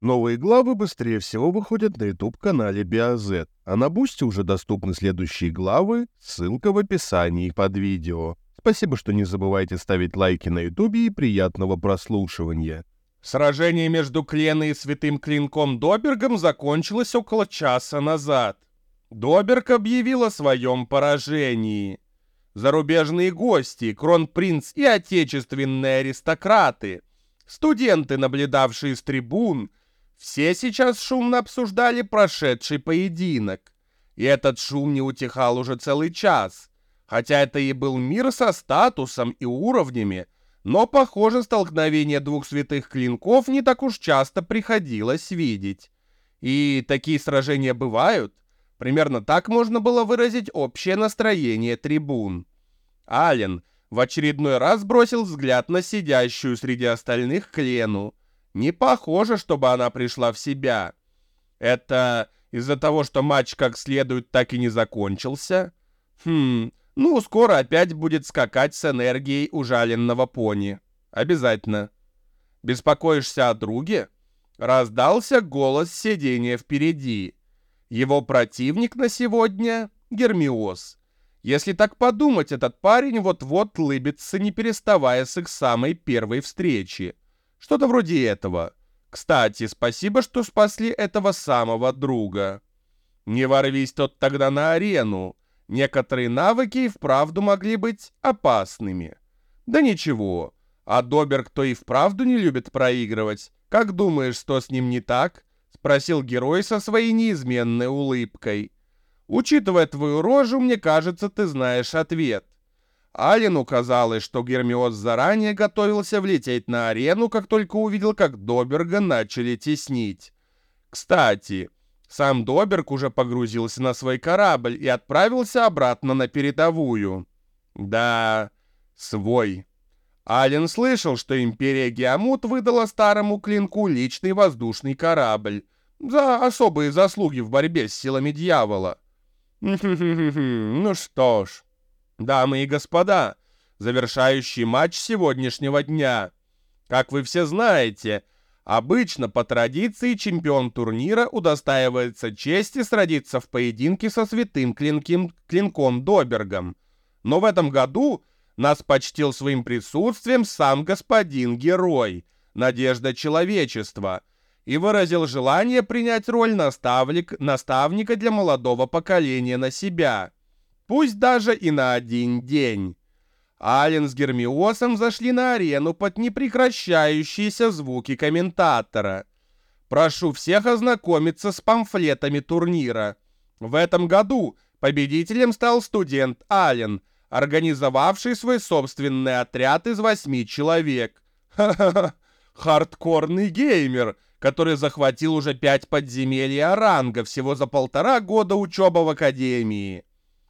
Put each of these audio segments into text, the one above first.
Новые главы быстрее всего выходят на YouTube-канале BioZ, а на Бусти уже доступны следующие главы, ссылка в описании под видео. Спасибо, что не забывайте ставить лайки на YouTube и приятного прослушивания. Сражение между Кленой и Святым Клинком Добергом закончилось около часа назад. Доберг объявил о своем поражении. Зарубежные гости, кронпринц и отечественные аристократы, студенты, наблюдавшие с трибун, все сейчас шумно обсуждали прошедший поединок. И этот шум не утихал уже целый час. Хотя это и был мир со статусом и уровнями, но, похоже, столкновение двух святых клинков не так уж часто приходилось видеть. И такие сражения бывают. Примерно так можно было выразить общее настроение трибун. Ален в очередной раз бросил взгляд на сидящую среди остальных Клену. Не похоже, чтобы она пришла в себя. Это из-за того, что матч как следует так и не закончился? Ну, скоро опять будет скакать с энергией ужаленного пони. Обязательно. Беспокоишься о друге? Раздался голос сидения впереди. Его противник на сегодня — Гермиос. Если так подумать, этот парень вот-вот лыбится, не переставая с их самой первой встречи. Что-то вроде этого. Кстати, спасибо, что спасли этого самого друга. Не ворвись тот тогда на арену. Некоторые навыки и вправду могли быть опасными. Да ничего. А Доберг-то и вправду не любит проигрывать. Как думаешь, что с ним не так? Спросил герой со своей неизменной улыбкой. Учитывая твою рожу, мне кажется, ты знаешь ответ. Алену казалось, что Гермиос заранее готовился влететь на арену, как только увидел, как Доберга начали теснить. Кстати, сам Доберг уже погрузился на свой корабль и отправился обратно на передовую. Да, свой. Ален слышал, что Империя Геомут выдала старому клинку личный воздушный корабль за особые заслуги в борьбе с силами дьявола. Ну что ж, дамы и господа, завершающий матч сегодняшнего дня. Как вы все знаете, обычно по традиции чемпион турнира удостаивается чести сразиться в поединке со святым клинком Добергом. Но в этом году нас почтил своим присутствием сам господин-герой, надежда человечества, и выразил желание принять роль наставника для молодого поколения на себя. Пусть даже и на один день. Ален с Гермиосом зашли на арену под непрекращающиеся звуки комментатора. Прошу всех ознакомиться с памфлетами турнира. В этом году победителем стал студент Ален, организовавший свой собственный отряд из 8 человек. Ха-ха-ха, хардкорный геймер, который захватил уже 5 подземелий Оранга всего за 1,5 года учебы в академии.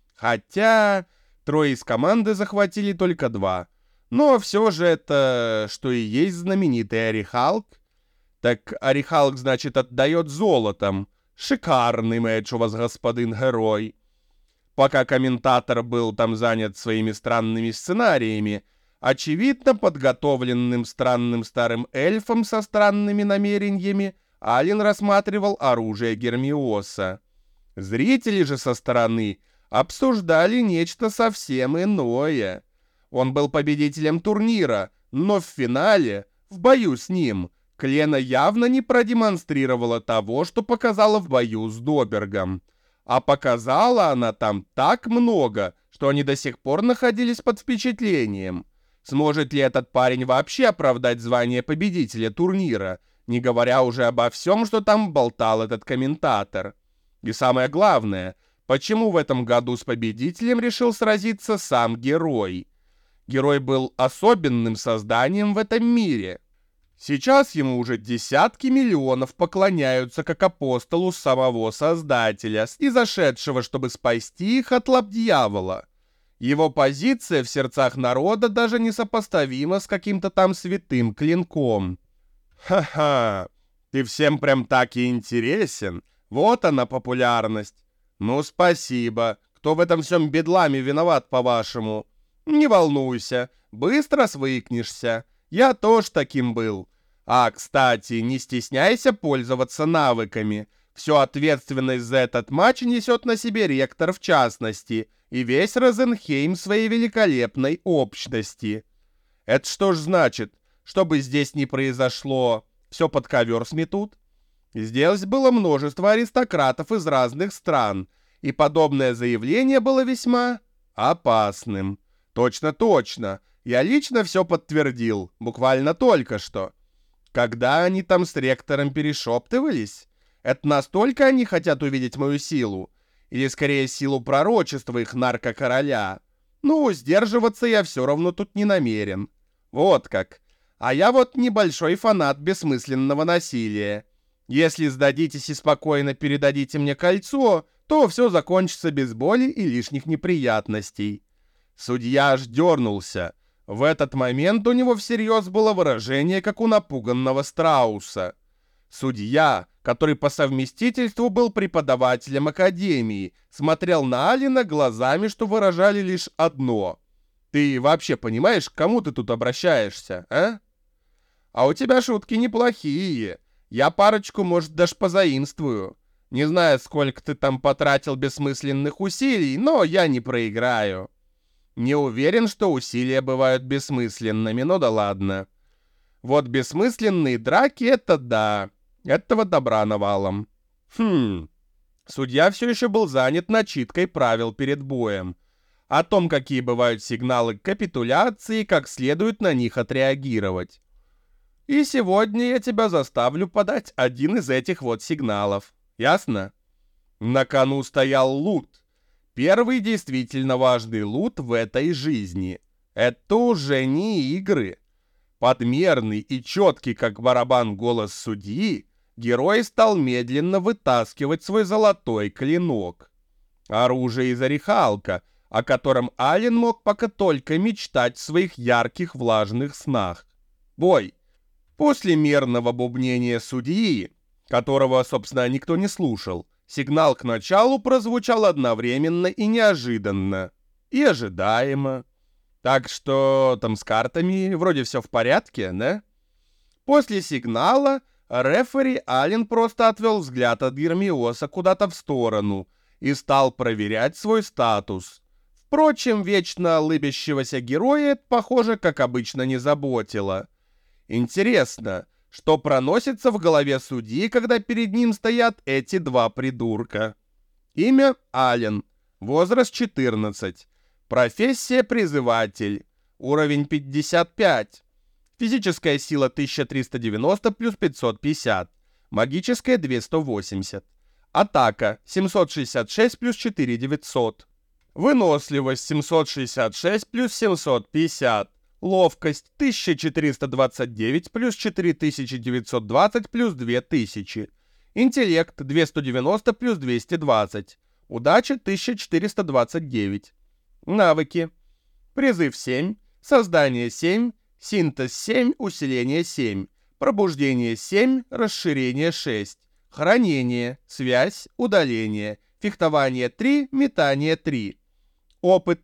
Хотя трое из команды захватили только 2. Но все же это, что и есть знаменитый Орехалк. Так Орехалк, значит, отдает золотом. Шикарный матч у вас, господин герой. Пока комментатор был там занят своими странными сценариями, очевидно подготовленным странным старым эльфом со странными намерениями, Ален рассматривал оружие Гермиоса. Зрители же со стороны обсуждали нечто совсем иное. Он был победителем турнира, но в финале, в бою с ним, Клена явно не продемонстрировала того, что показала в бою с Добергом. А показала она там так много, что они до сих пор находились под впечатлением. Сможет ли этот парень вообще оправдать звание победителя турнира, не говоря уже обо всем, что там болтал этот комментатор? И самое главное, почему в этом году с победителем решил сразиться сам герой? Герой был особенным созданием в этом мире. Сейчас ему уже десятки миллионов поклоняются как апостолу самого Создателя, снизошедшего, чтобы спасти их от лап дьявола. Его позиция в сердцах народа даже несопоставима с каким-то там святым клинком. Ха-ха, ты всем прям так и интересен. Вот она популярность. Ну, спасибо. Кто в этом всем бедламе виноват, по-вашему? Не волнуйся, быстро свыкнешься. Я тоже таким был. Кстати, не стесняйся пользоваться навыками. Всю ответственность за этот матч несет на себе ректор в частности и весь Розенхейм своей великолепной общности. Это что ж значит? Что бы здесь ни произошло, все под ковер сметут? Здесь было множество аристократов из разных стран, и подобное заявление было весьма опасным. Точно. Я лично все подтвердил, буквально только что. Когда они там с ректором перешептывались, это настолько они хотят увидеть мою силу, или скорее силу пророчества их наркокороля. Сдерживаться я все равно тут не намерен. Вот как. А я вот небольшой фанат бессмысленного насилия. Если сдадитесь и спокойно передадите мне кольцо, то все закончится без боли и лишних неприятностей. Судья аж дернулся. В этот момент у него всерьез было выражение, как у напуганного страуса. Судья, который по совместительству был преподавателем академии, смотрел на Алина глазами, что выражали лишь одно. «Ты вообще понимаешь, к кому ты тут обращаешься, а?» «А у тебя шутки неплохие. Я парочку, может, даже позаимствую. Не знаю, сколько ты там потратил бессмысленных усилий, но я не проиграю». Не уверен, что усилия бывают бессмысленными, но да ладно. Вот бессмысленные драки — это да. Этого добра навалом. Судья все еще был занят начиткой правил перед боем. О том, какие бывают сигналы к капитуляции, как следует на них отреагировать. И сегодня я тебя заставлю подать один из этих вот сигналов. Ясно? На кону стоял лут. Первый действительно важный лут в этой жизни. Это уже не игры. Подмерный и четкий, как барабан, голос судьи, герой стал медленно вытаскивать свой золотой клинок. Оружие из орехалка, о котором Ален мог пока только мечтать в своих ярких влажных снах. Бой. После мерного бубнения судьи, которого, собственно, никто не слушал, сигнал к началу прозвучал одновременно и неожиданно, и ожидаемо. Так что там с картами вроде все в порядке, да? После сигнала рефери Ален просто отвел взгляд от Гермиоса куда-то в сторону и стал проверять свой статус. Впрочем, вечно улыбящегося героя это, похоже, как обычно, не заботило. Интересно, что проносится в голове судьи, когда перед ним стоят эти два придурка. Имя Ален, возраст 14, профессия призыватель, уровень 55, физическая сила 1390 плюс 550, магическая 280, атака 766 плюс 4900, выносливость 766 плюс 750, ловкость 1429 плюс 4920 плюс 2000. Интеллект 290 плюс 220. Удача 1429. Навыки. Призыв 7. Создание 7. Синтез 7. Усиление 7. Пробуждение 7. Расширение 6. Хранение. Связь. Удаление. Фехтование 3. Метание 3. Опыт.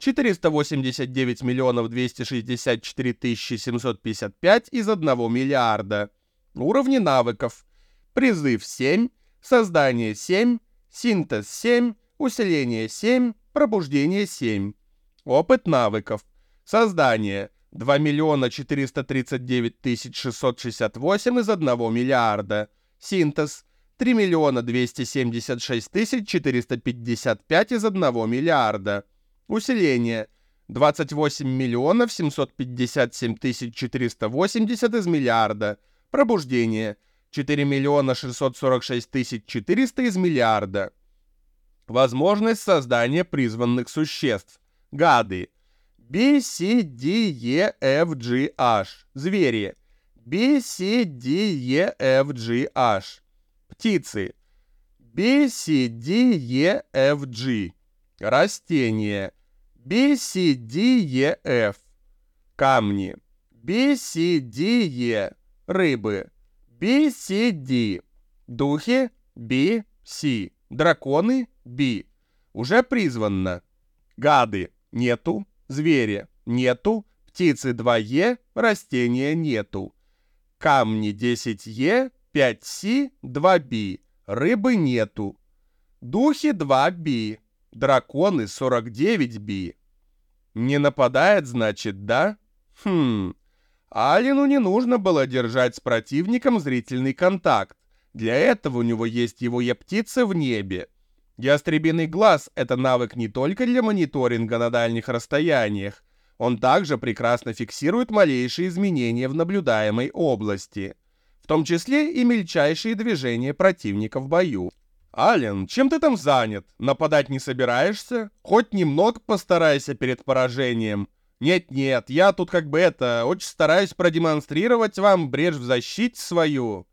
489 миллионов 264 тысячи 755 из 1 миллиарда. Уровни навыков. Призыв 7, создание 7, синтез 7, усиление 7, пробуждение 7. Опыт навыков. Создание 2 миллиона 439 тысяч 668 из 1 миллиарда. Синтез 3 миллиона 276 тысяч 455 из 1 миллиарда. Усиление 28 миллионов 757 тысяч 480 из миллиарда. Пробуждение 4 миллиона 646 тысяч 400 из миллиарда. Возможность создания призванных существ. Гады. B, C, D, E, F, G, H. Звери. B, C, D, E, F, G, H. Птицы. B, C, D, E, F, G. Растения. B, C, D, E, F. Камни. B, C, D, E. Рыбы. B, C, D. Духи. B, C. Драконы. B. Уже призвано. Гады. Нету. Звери. Нету. Птицы 2Е. Растения нету. Камни 10Е, 5С, 2Б. Рыбы нету. Духи 2Б. Драконы 49Б. Не нападает, значит, да? Алину не нужно было держать с противником зрительный контакт. Для этого у него есть его птицы в небе. Ястребиный глаз — это навык не только для мониторинга на дальних расстояниях. Он также прекрасно фиксирует малейшие изменения в наблюдаемой области, в том числе и мельчайшие движения противника в бою. «Ален, чем ты там занят? Нападать не собираешься? Хоть немного постарайся перед поражением». «Нет-нет, я тут очень стараюсь продемонстрировать вам брешь в защите свою».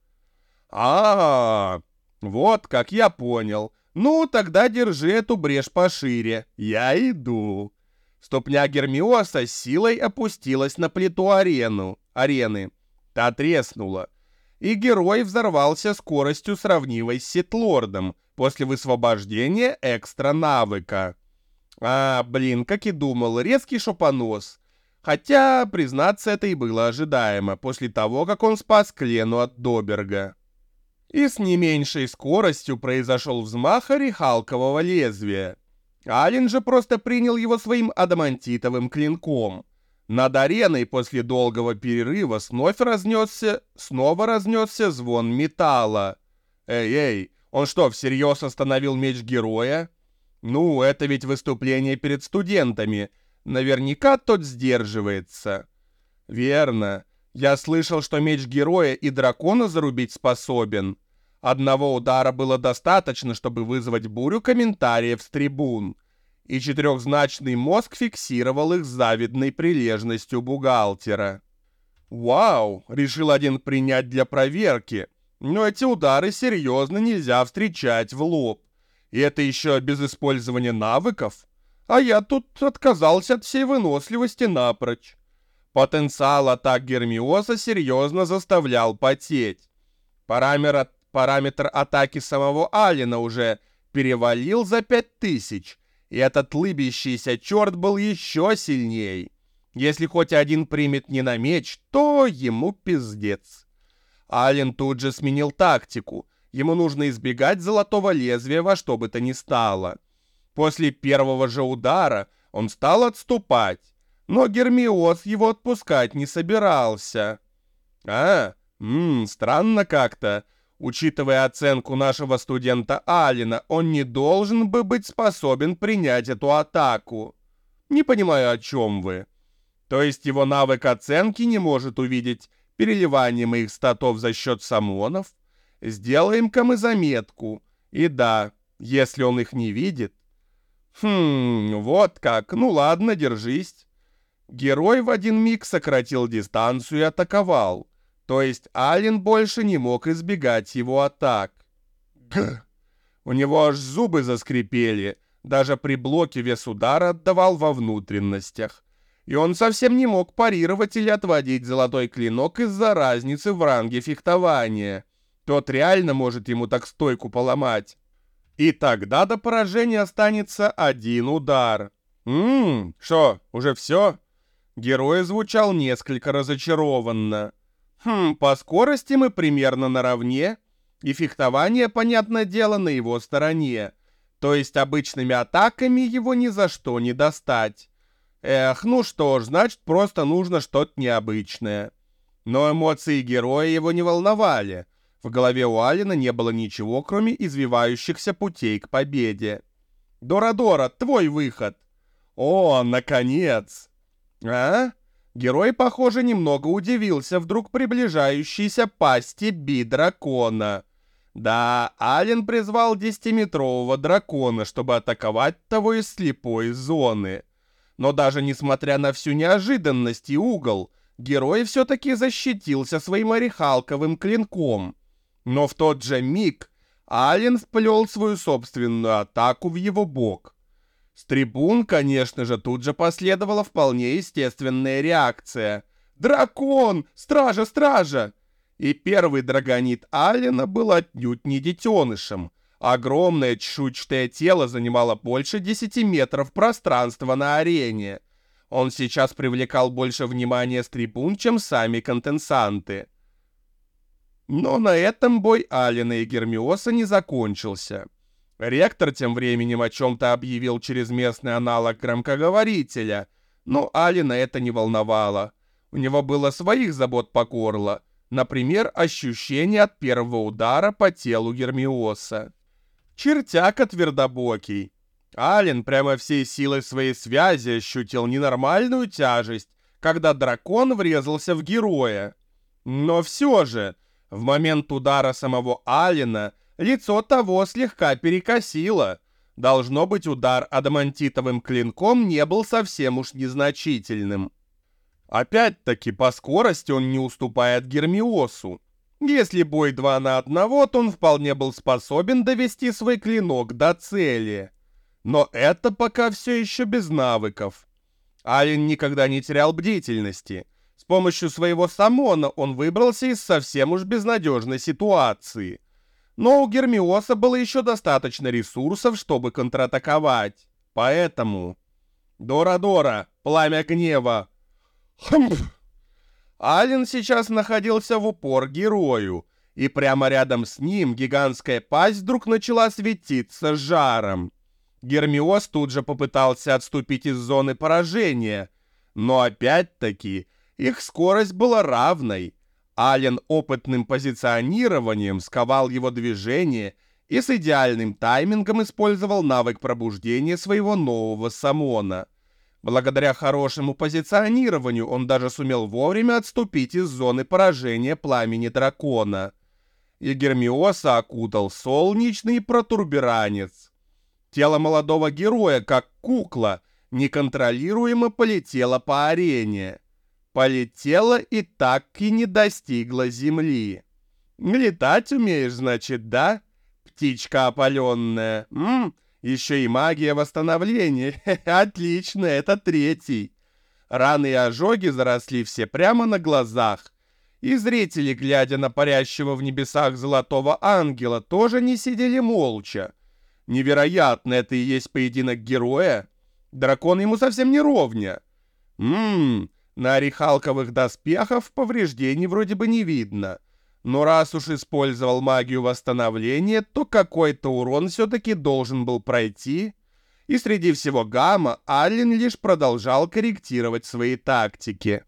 Вот как, я понял. Ну, тогда держи эту брешь пошире. Я иду». Ступня Гермиоса с силой опустилась на плиту арены. Та треснула. И герой взорвался скоростью, сравнимой с Ситлордом, после высвобождения экстра-навыка. Как и думал, резкий шопонос. Хотя, признаться, это и было ожидаемо, после того, как он спас Клену от Доберга. И с не меньшей скоростью произошел взмах орехалкового лезвия. Ален же просто принял его своим адамантитовым клинком. Над ареной после долгого перерыва снова разнесся звон металла. Эй, он что, всерьез остановил меч героя? Ну, это ведь выступление перед студентами. Наверняка тот сдерживается. Верно. Я слышал, что меч героя и дракона зарубить способен. Одного удара было достаточно, чтобы вызвать бурю комментариев с трибун. И четырехзначный мозг фиксировал их с завидной прилежностью бухгалтера. «Вау!» — решил один принять для проверки. Но эти удары серьезно нельзя встречать в лоб. И это еще без использования навыков. А я тут отказался от всей выносливости напрочь. Потенциал атак Гермиоса серьезно заставлял потеть. Параметр атаки самого Алена уже перевалил за 5000, и этот лыбящийся черт был еще сильней. Если хоть один примет не на меч, то ему пиздец. Ален тут же сменил тактику. Ему нужно избегать золотого лезвия во что бы то ни стало. После первого же удара он стал отступать, но Гермиос его отпускать не собирался. Странно как-то. Учитывая оценку нашего студента Алена, он не должен бы быть способен принять эту атаку. Не понимаю, о чем вы. То есть его навык оценки не может увидеть переливание моих статов за счет самонов? Сделаем-ка мы заметку. И да, если он их не видит... Вот как. Ну ладно, держись. Герой в один миг сократил дистанцию и атаковал. То есть Ален больше не мог избегать его атак. У него аж зубы заскрипели. Даже при блоке вес удара отдавал во внутренностях. И он совсем не мог парировать или отводить золотой клинок из-за разницы в ранге фехтования. Тот реально может ему так стойку поломать. И тогда до поражения останется один удар. Что, уже все? Герой звучал несколько разочарованно. По скорости мы примерно наравне, и фехтование, понятное дело, на его стороне. То есть обычными атаками его ни за что не достать. Ну что ж, значит, просто нужно что-то необычное. Но эмоции героя его не волновали. В голове у Алена не было ничего, кроме извивающихся путей к победе. «Дора-Дора, твой выход!» «О, наконец!» Герой, похоже, немного удивился вдруг приближающейся пасти Би-дракона. Да, Ален призвал 10-метрового дракона, чтобы атаковать того из слепой зоны. Но даже несмотря на всю неожиданность и угол, герой все-таки защитился своим орехалковым клинком. Но в тот же миг Ален вплел свою собственную атаку в его бок. С трибун, конечно же, тут же последовала вполне естественная реакция. «Дракон! Стража, стража!» И первый драгонит Алена был отнюдь не детенышем. Огромное чешуйчатое тело занимало больше 10 метров пространства на арене. Он сейчас привлекал больше внимания с трибун, чем сами контенсанты. Но на этом бой Алина и Гермиоса не закончился. Ректор тем временем о чем-то объявил через местный аналог громкоговорителя, но Алина это не волновало. У него было своих забот по горло, например, ощущение от первого удара по телу Гермиоса. Чертяка твердобокий. Ален прямо всей силой своей связи ощутил ненормальную тяжесть, когда дракон врезался в героя. Но все же, в момент удара самого Алена лицо того слегка перекосило. Должно быть, удар адамантитовым клинком не был совсем уж незначительным. Опять-таки, по скорости он не уступает Гермиосу. Если бой 2 на 1, то он вполне был способен довести свой клинок до цели. Но это пока все еще без навыков. Ален никогда не терял бдительности. С помощью своего саммона он выбрался из совсем уж безнадежной ситуации. Но у Гермиоса было еще достаточно ресурсов, чтобы контратаковать. Поэтому... Дора-Дора, пламя гнева. Хмф. Ален сейчас находился в упор герою, и прямо рядом с ним гигантская пасть вдруг начала светиться жаром. Гермиос тут же попытался отступить из зоны поражения, но опять-таки их скорость была равной. Ален опытным позиционированием сковал его движение и с идеальным таймингом использовал навык пробуждения своего нового саммона. Благодаря хорошему позиционированию он даже сумел вовремя отступить из зоны поражения пламени дракона. И Гермиоса окутал солнечный протуберанец. Тело молодого героя, как кукла, неконтролируемо полетело по арене. Полетело и так и не достигло земли. Летать умеешь, значит, да? Птичка опаленная. Еще и магия восстановления. Отлично, это 3-й. Раны и ожоги заросли все прямо на глазах. И зрители, глядя на парящего в небесах золотого ангела, тоже не сидели молча. Невероятно, это и есть поединок героя. Дракон ему совсем не ровня. На орехалковых доспехах повреждений вроде бы не видно. Но раз уж использовал магию восстановления, то какой-то урон все-таки должен был пройти. И среди всего гамма Ален лишь продолжал корректировать свои тактики.